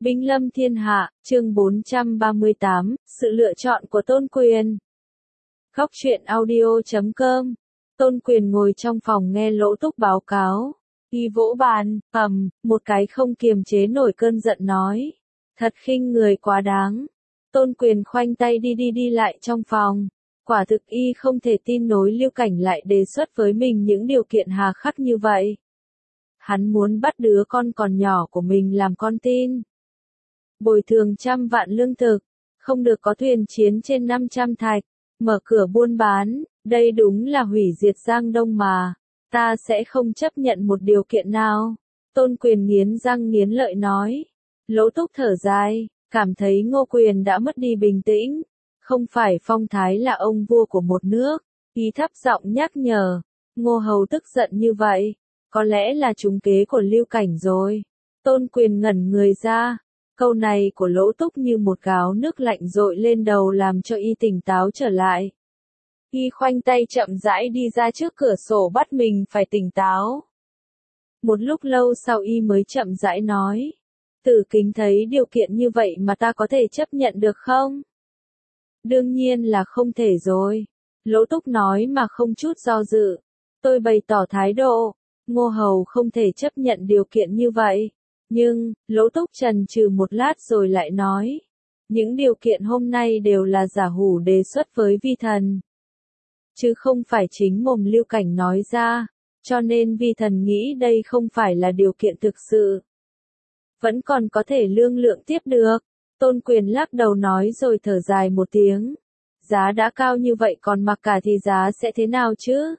Binh lâm thiên hạ, chương 438, sự lựa chọn của Tôn Quyền. Góc truyện audio.com. Tôn Quyền ngồi trong phòng nghe Lỗ Túc báo cáo. Y vỗ bàn, một cái không kiềm chế nổi cơn giận nói. Thật khinh người quá đáng. Tôn Quyền khoanh tay đi lại trong phòng. Quả thực y không thể tin nổi Lưu Cảnh lại đề xuất với mình những điều kiện hà khắc như vậy. Hắn muốn bắt đứa con còn nhỏ của mình làm con tin. Bồi thường 100 vạn lương thực, không được có thuyền chiến trên 500 thạch, mở cửa buôn bán, đây đúng là hủy diệt Giang Đông mà, ta sẽ không chấp nhận một điều kiện nào. Tôn Quyền nghiến răng nghiến lợi nói. Lỗ Túc thở dài, cảm thấy Ngô Quyền đã mất đi bình tĩnh, không phải phong thái là ông vua của một nước, y thấp giọng nhắc nhở, Ngô Hầu tức giận như vậy, có lẽ là trúng kế của Lưu Cảnh rồi. Tôn Quyền ngẩn người ra. Câu này của Lỗ Túc như một gáo nước lạnh dội lên đầu làm cho y tỉnh táo trở lại. Y khoanh tay chậm rãi đi ra trước cửa sổ bắt mình phải tỉnh táo. Một lúc lâu sau y mới chậm rãi nói. Tử Kính thấy điều kiện như vậy mà ta có thể chấp nhận được không? Đương nhiên là không thể rồi. Lỗ Túc nói mà không chút do dự. Tôi bày tỏ thái độ. Ngô Hầu không thể chấp nhận điều kiện như vậy. Nhưng, Lỗ Túc chần chừ một lát rồi lại nói. Những điều kiện hôm nay đều là giả hủ đề xuất với vi thần. Chứ không phải chính mồm Lưu Cảnh nói ra, cho nên vi thần nghĩ đây không phải là điều kiện thực sự. Vẫn còn có thể lương lượng tiếp được. Tôn Quyền lắc đầu nói rồi thở dài một tiếng. Giá đã cao như vậy còn mặc cả thì giá sẽ thế nào chứ?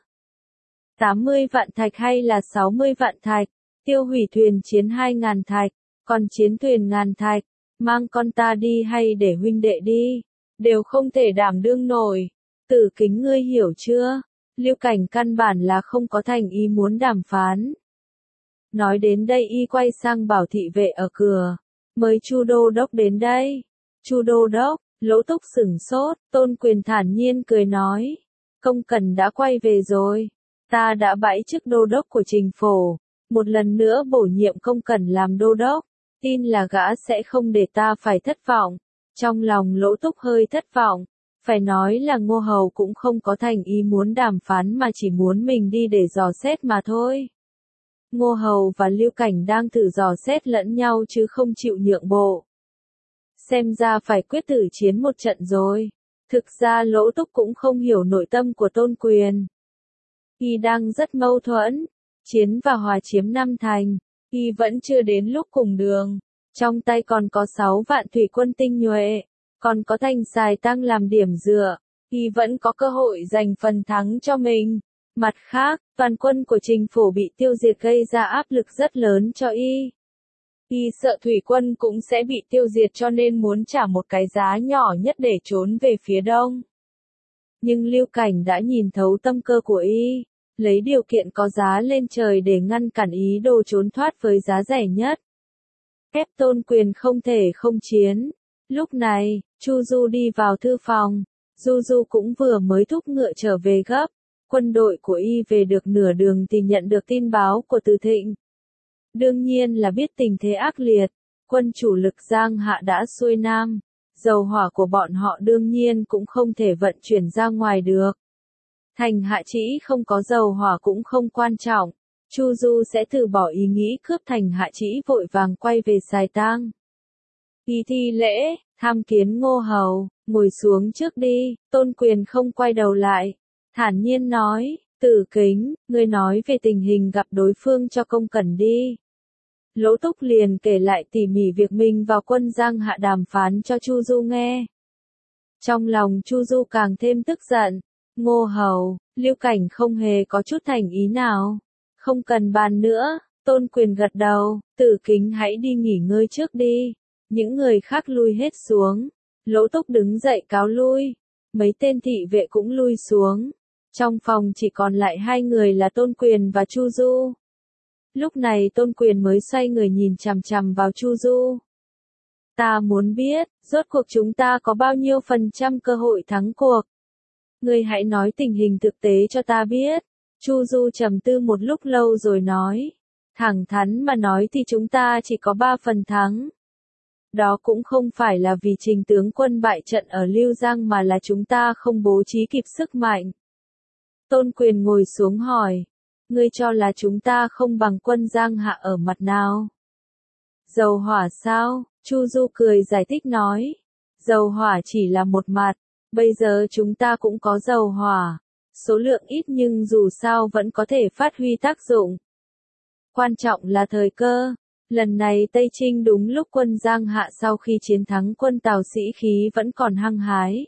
80 vạn thạch hay là 60 vạn thạch? Tiêu hủy thuyền chiến 2.000 thạch, còn chiến thuyền 1.000 thạch, mang con ta đi hay để huynh đệ đi, đều không thể đảm đương nổi. Tử Kính ngươi hiểu chưa? Lưu Cảnh căn bản là không có thành ý muốn đàm phán. Nói đến đây y quay sang bảo thị vệ ở cửa, mời Chu Đô Đốc đến đây. Chu Đô Đốc, Lỗ Túc sửng sốt, Tôn Quyền thản nhiên cười nói. Công Cần đã quay về rồi, ta đã bãi chức Đô Đốc của Trình Phổ. Một lần nữa bổ nhiệm Công Cần làm đô đốc, tin là gã sẽ không để ta phải thất vọng. Trong lòng Lỗ Túc hơi thất vọng, phải nói là Ngô Hầu cũng không có thành ý muốn đàm phán mà chỉ muốn mình đi để dò xét mà thôi. Ngô Hầu và Lưu Cảnh đang thử dò xét lẫn nhau chứ không chịu nhượng bộ. Xem ra phải quyết tử chiến một trận rồi. Thực ra Lỗ Túc cũng không hiểu nội tâm của Tôn Quyền. Y đang rất mâu thuẫn. Chiến và hòa chiếm 5 thành, y vẫn chưa đến lúc cùng đường. Trong tay còn có 6 vạn thủy quân tinh nhuệ, còn có thành Sài Tăng làm điểm dựa, y vẫn có cơ hội giành phần thắng cho mình. Mặt khác, toàn quân của Trình Phổ bị tiêu diệt gây ra áp lực rất lớn cho y. Y sợ thủy quân cũng sẽ bị tiêu diệt cho nên muốn trả một cái giá nhỏ nhất để trốn về phía đông. Nhưng Lưu Cảnh đã nhìn thấu tâm cơ của y. Lấy điều kiện có giá lên trời để ngăn cản ý đồ trốn thoát với giá rẻ nhất. Ép Tôn Quyền không thể không chiến. Lúc này, Chu Du đi vào thư phòng. Du cũng vừa mới thúc ngựa trở về gấp. Quân đội của y về được nửa đường thì nhận được tin báo của Từ Thịnh. Đương nhiên là biết tình thế ác liệt. Quân chủ lực Giang Hạ đã xuôi nam. Dầu hỏa của bọn họ đương nhiên cũng không thể vận chuyển ra ngoài được. Thành Hạ Trĩ không có dầu hỏa cũng không quan trọng, Chu Du sẽ từ bỏ ý nghĩ cướp thành Hạ Trĩ vội vàng quay về Sài Tang. Y thi lễ, tham kiến Ngô Hầu, ngồi xuống trước đi. Tôn Quyền không quay đầu lại, thản nhiên nói, Tử Kính, ngươi nói về tình hình gặp đối phương cho Công Cần đi. Lỗ Túc liền kể lại tỉ mỉ việc mình vào quân Giang Hạ đàm phán cho Chu Du nghe. Trong lòng Chu Du càng thêm tức giận. Ngô Hầu, Lưu Cảnh không hề có chút thành ý nào. Không cần bàn nữa. Tôn Quyền gật đầu. Tử Kính hãy đi nghỉ ngơi trước đi. Những người khác lui hết xuống. Lỗ Túc đứng dậy cáo lui. Mấy tên thị vệ cũng lui xuống. Trong phòng chỉ còn lại hai người là Tôn Quyền và Chu Du. Lúc này Tôn Quyền mới xoay người nhìn chằm chằm vào Chu Du. Ta muốn biết, rốt cuộc chúng ta có bao nhiêu phần trăm cơ hội thắng cuộc. Ngươi hãy nói tình hình thực tế cho ta biết. Chu Du trầm tư một lúc lâu rồi nói. Thẳng thắn mà nói thì chúng ta chỉ có 3 phần thắng. Đó cũng không phải là vì Trình tướng quân bại trận ở Lưu Giang mà là chúng ta không bố trí kịp sức mạnh. Tôn Quyền ngồi xuống hỏi, ngươi cho là chúng ta không bằng quân Giang Hạ ở mặt nào? Dầu hỏa sao? Chu Du cười giải thích nói, dầu hỏa chỉ là một mặt, bây giờ chúng ta cũng có dầu hỏa, số lượng ít nhưng dù sao vẫn có thể phát huy tác dụng. Quan trọng là thời cơ. Lần này Tây Trinh đúng lúc quân Giang Hạ sau khi chiến thắng quân Tào sĩ khí vẫn còn hăng hái.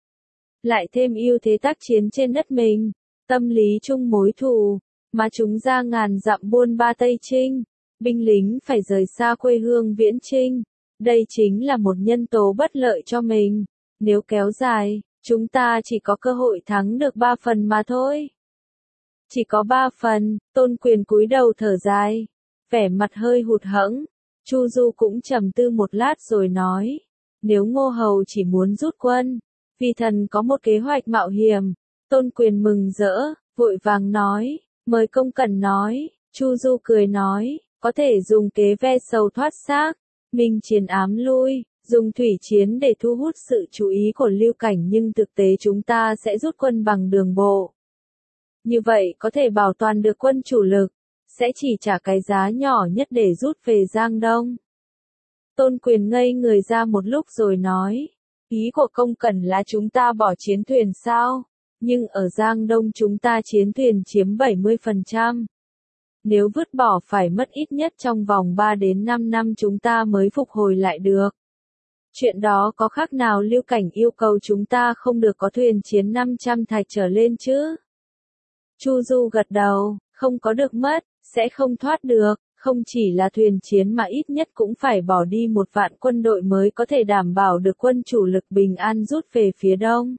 Lại thêm ưu thế tác chiến trên đất mình, tâm lý chung mối thù, mà chúng ra ngàn dặm buôn ba Tây Trinh, binh lính phải rời xa quê hương viễn chinh. Đây chính là một nhân tố bất lợi cho mình. Nếu kéo dài, chúng ta chỉ có cơ hội thắng được 3 phần mà thôi. Chỉ có 3 phần, Tôn Quyền cúi đầu thở dài, vẻ mặt hơi hụt hẫng. Chu Du cũng trầm tư một lát rồi nói, nếu Ngô Hầu chỉ muốn rút quân, vì thần có một kế hoạch mạo hiểm. Tôn Quyền mừng rỡ, vội vàng nói, mời công cẩn nói. Chu Du cười nói, có thể dùng kế ve sầu thoát xác, minh chiến ám lui, dùng thủy chiến để thu hút sự chú ý của Lưu Cảnh, nhưng thực tế chúng ta sẽ rút quân bằng đường bộ. Như vậy có thể bảo toàn được quân chủ lực, sẽ chỉ trả cái giá nhỏ nhất để rút về Giang Đông. Tôn Quyền ngây người ra một lúc rồi nói, ý của công cẩn là chúng ta bỏ chiến thuyền sao? Nhưng ở Giang Đông chúng ta chiến thuyền chiếm 70%. Nếu vứt bỏ phải mất ít nhất trong vòng 3 đến 5 năm chúng ta mới phục hồi lại được. Chuyện đó có khác nào Lưu Cảnh yêu cầu chúng ta không được có thuyền chiến 500 thạch trở lên chứ? Chu Du gật đầu, không có được mất, sẽ không thoát được, không chỉ là thuyền chiến mà ít nhất cũng phải bỏ đi 1 vạn quân đội mới có thể đảm bảo được quân chủ lực bình an rút về phía đông.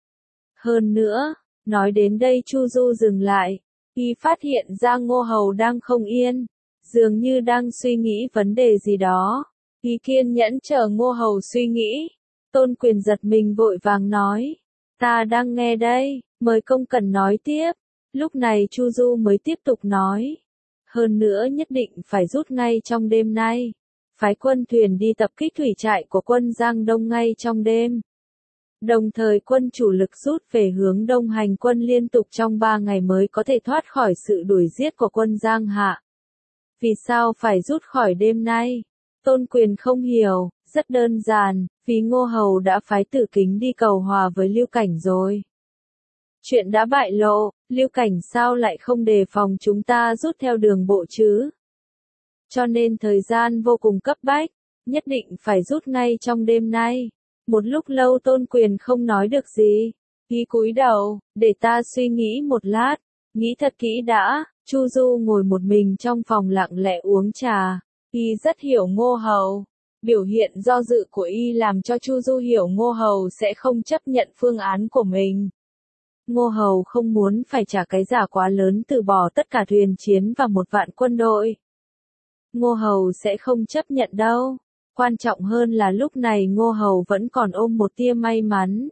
Hơn nữa, nói đến đây Chu Du dừng lại, y phát hiện ra Ngô Hầu đang không yên, dường như đang suy nghĩ vấn đề gì đó. Y kiên nhẫn chờ Ngô Hầu suy nghĩ. Tôn Quyền giật mình vội vàng nói, ta đang nghe đây, mời công cẩn nói tiếp. Lúc này Chu Du mới tiếp tục nói, hơn nữa nhất định phải rút ngay trong đêm nay, phái quân thuyền đi tập kích thủy trại của quân Giang Đông ngay trong đêm. Đồng thời quân chủ lực rút về hướng đông hành quân liên tục trong 3 ngày mới có thể thoát khỏi sự đuổi giết của quân Giang Hạ. Vì sao phải rút khỏi đêm nay? Tôn Quyền không hiểu, rất đơn giản, vì Ngô Hầu đã phái Tử Kính đi cầu hòa với Lưu Cảnh rồi. Chuyện đã bại lộ, Lưu Cảnh sao lại không đề phòng chúng ta rút theo đường bộ chứ? Cho nên thời gian vô cùng cấp bách, nhất định phải rút ngay trong đêm nay. Một lúc lâu Tôn Quyền không nói được gì, y cúi đầu, để ta suy nghĩ một lát, nghĩ thật kỹ đã. Chu Du ngồi một mình trong phòng lặng lẽ uống trà, y rất hiểu Ngô Hầu. Biểu hiện do dự của y làm cho Chu Du hiểu Ngô Hầu sẽ không chấp nhận phương án của mình. Ngô Hầu không muốn phải trả cái giá quá lớn từ bỏ tất cả thuyền chiến và 1 vạn quân đội. Ngô Hầu sẽ không chấp nhận đâu. Quan trọng hơn là lúc này Ngô Hầu vẫn còn ôm một tia may mắn.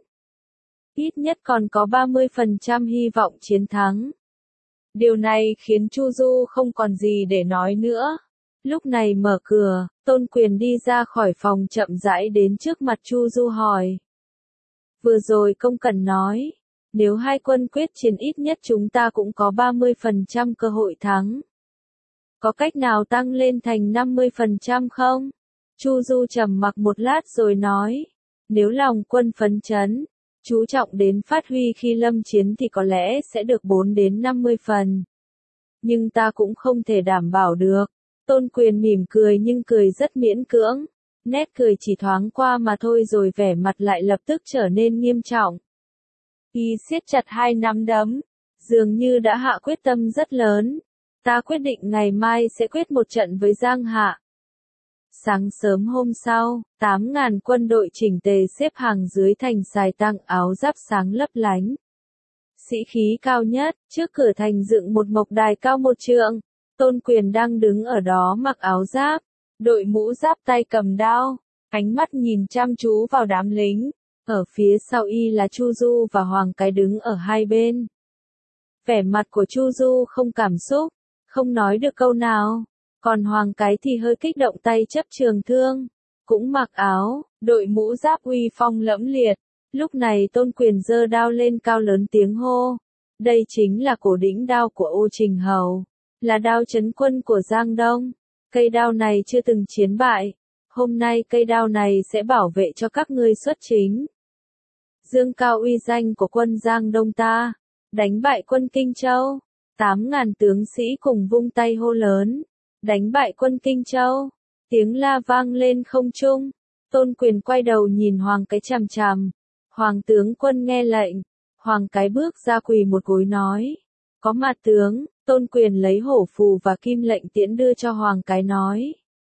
Ít nhất còn có 30% hy vọng chiến thắng. Điều này khiến Chu Du không còn gì để nói nữa. Lúc này mở cửa, Tôn Quyền đi ra khỏi phòng chậm rãi đến trước mặt Chu Du hỏi. Vừa rồi công cẩn nói, nếu hai quân quyết chiến ít nhất chúng ta cũng có 30% cơ hội thắng. Có cách nào tăng lên thành 50% không? Chu Du trầm mặc một lát rồi nói, nếu lòng quân phấn chấn, chú trọng đến phát huy khi lâm chiến thì có lẽ sẽ được 4 đến 50 phần. Nhưng ta cũng không thể đảm bảo được. Tôn Quyền mỉm cười nhưng cười rất miễn cưỡng. Nét cười chỉ thoáng qua mà thôi rồi vẻ mặt lại lập tức trở nên nghiêm trọng. Y siết chặt 2 nắm đấm, dường như đã hạ quyết tâm rất lớn. Ta quyết định ngày mai sẽ quyết một trận với Giang Hạ. Sáng sớm hôm sau, 8.000 quân đội chỉnh tề xếp hàng dưới thành xài tăng áo giáp sáng lấp lánh. Sĩ khí cao nhất, trước cửa thành dựng một mộc đài cao 1 trượng. Tôn Quyền đang đứng ở đó mặc áo giáp, đội mũ giáp tay cầm đao, ánh mắt nhìn chăm chú vào đám lính. Ở phía sau y là Chu Du và Hoàng Cái đứng ở hai bên. Vẻ mặt của Chu Du không cảm xúc, không nói được câu nào. Còn Hoàng Cái thì hơi kích động tay chấp trường thương. cũng mặc áo, đội mũ giáp uy phong lẫm liệt. Lúc này Tôn Quyền giơ đao lên cao lớn tiếng hô. Đây chính là cổ đỉnh đao của Ô Trình Hầu, là đao trấn quân của Giang Đông. Cây đao này chưa từng chiến bại. Hôm nay cây đao này sẽ bảo vệ cho các ngươi xuất chính. Dương cao uy danh của quân Giang Đông ta, đánh bại quân Kinh Châu. 8.000 tướng sĩ cùng vung tay hô lớn, đánh bại quân Kinh Châu. Tiếng la vang lên không trung. Tôn Quyền quay đầu nhìn Hoàng Cái chằm chằm. Hoàng tướng quân nghe lệnh. Hoàng Cái bước ra quỳ một gối nói. Có mặt tướng. Tôn Quyền lấy hổ phù và kim lệnh tiễn đưa cho Hoàng Cái nói.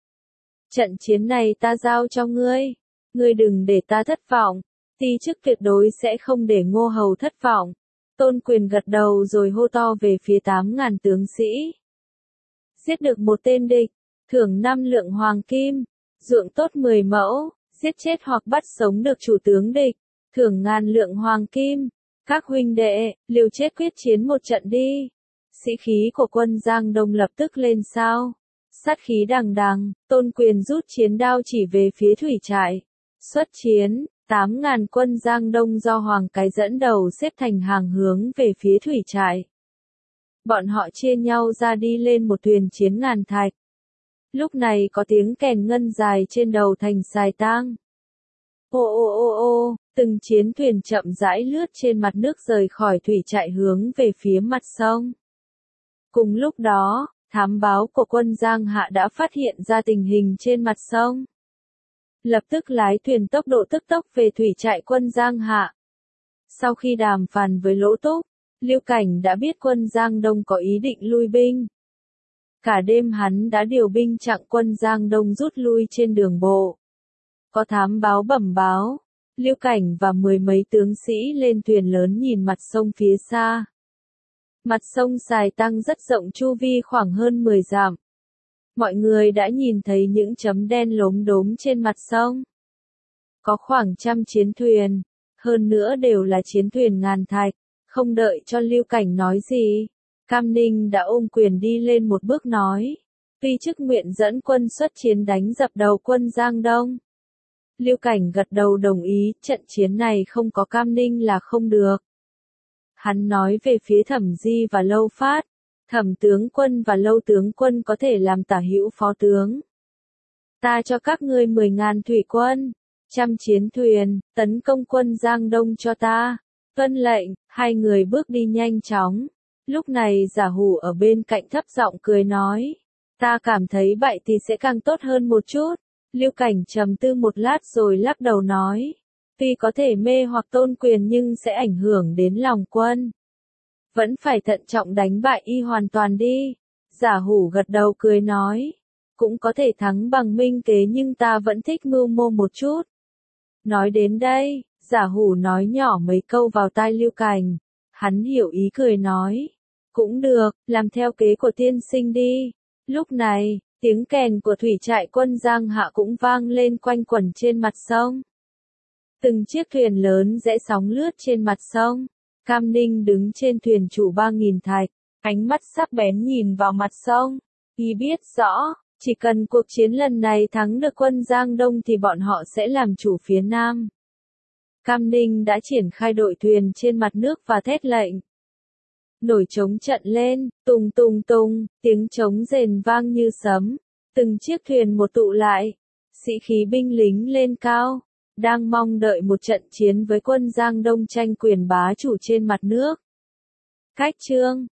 Trận chiến này ta giao cho ngươi. Ngươi đừng để ta thất vọng. Ti chức tuyệt đối sẽ không để Ngô Hầu thất vọng. Tôn Quyền gật đầu rồi hô to về phía 8.000 tướng sĩ. Giết được một tên địch, thưởng 5 lượng hoàng kim, ruộng tốt 10 mẫu, giết chết hoặc bắt sống được chủ tướng địch, thưởng 1.000 lượng hoàng kim. Các huynh đệ, liều chết quyết chiến một trận đi. Sĩ khí của quân Giang Đông lập tức lên sao. Sát khí đằng đằng, Tôn Quyền rút chiến đao chỉ về phía thủy trại. Xuất chiến, 8.000 quân Giang Đông do Hoàng Cái dẫn đầu xếp thành hàng hướng về phía thủy trại. Bọn họ chia nhau ra đi lên một thuyền chiến ngàn thạch. Lúc này có tiếng kèn ngân dài trên đầu thành Sài Tang. Ô ô ô ô, từng chiến thuyền chậm rãi lướt trên mặt nước rời khỏi thủy trại hướng về phía mặt sông. Cùng lúc đó, thám báo của quân Giang Hạ đã phát hiện ra tình hình trên mặt sông. Lập tức lái thuyền tốc độ tức tốc về thủy trại quân Giang Hạ. Sau khi đàm phán với Lỗ Túc, Lưu Cảnh đã biết quân Giang Đông có ý định lui binh. Cả đêm hắn đã điều binh chặn quân Giang Đông rút lui trên đường bộ. Có thám báo bẩm báo, Lưu Cảnh và 10 mấy tướng sĩ lên thuyền lớn nhìn mặt sông phía xa. Mặt sông Sài Tang rất rộng, chu vi khoảng hơn 10 dặm. Mọi người đã nhìn thấy những chấm đen lốm đốm trên mặt sông. Có khoảng 100 chiến thuyền, hơn nữa đều là chiến thuyền ngàn thạch. Không đợi cho Lưu Cảnh nói gì, Cam Ninh đã ôm quyền đi lên một bước nói. Tuy chức nguyện dẫn quân xuất chiến đánh dập đầu quân Giang Đông. Lưu Cảnh gật đầu đồng ý, trận chiến này không có Cam Ninh là không được. Hắn nói về phía Thẩm Di và Lâu Phát. Thẩm tướng quân và Lâu tướng quân có thể làm tả hữu phó tướng. Ta cho các ngươi 10.000 thủy quân, 100 chiến thuyền, tấn công quân Giang Đông cho ta. Tuân lệnh, hai người bước đi nhanh chóng. Lúc này Giả Hủ ở bên cạnh thấp giọng cười nói. Ta cảm thấy vậy thì sẽ càng tốt hơn một chút. Lưu Cảnh trầm tư một lát rồi lắc đầu nói. Tuy có thể mê hoặc Tôn Quyền nhưng sẽ ảnh hưởng đến lòng quân. Vẫn phải thận trọng đánh bại y hoàn toàn đi. Giả Hủ gật đầu cười nói. Cũng có thể thắng bằng minh kế nhưng ta vẫn thích mưu mô một chút. Nói đến đây, Giả Hủ nói nhỏ mấy câu vào tai Lưu Cảnh. Hắn hiểu ý cười nói. Cũng được, làm theo kế của tiên sinh đi. Lúc này, tiếng kèn của thủy trại quân Giang Hạ cũng vang lên quanh quẩn trên mặt sông. Từng chiếc thuyền lớn rẽ sóng lướt trên mặt sông. Cam Ninh đứng trên thuyền trụ 3.000 thạch, ánh mắt sắc bén nhìn vào mặt sông. Y biết rõ, chỉ cần cuộc chiến lần này thắng được quân Giang Đông thì bọn họ sẽ làm chủ phía Nam. Cam Ninh đã triển khai đội thuyền trên mặt nước và thét lệnh. Nổi trống trận lên, tùng tùng tùng, tiếng trống rền vang như sấm. Từng chiếc thuyền một tụ lại, sĩ khí binh lính lên cao, đang mong đợi một trận chiến với quân Giang Đông tranh quyền bá chủ trên mặt nước. Cách chương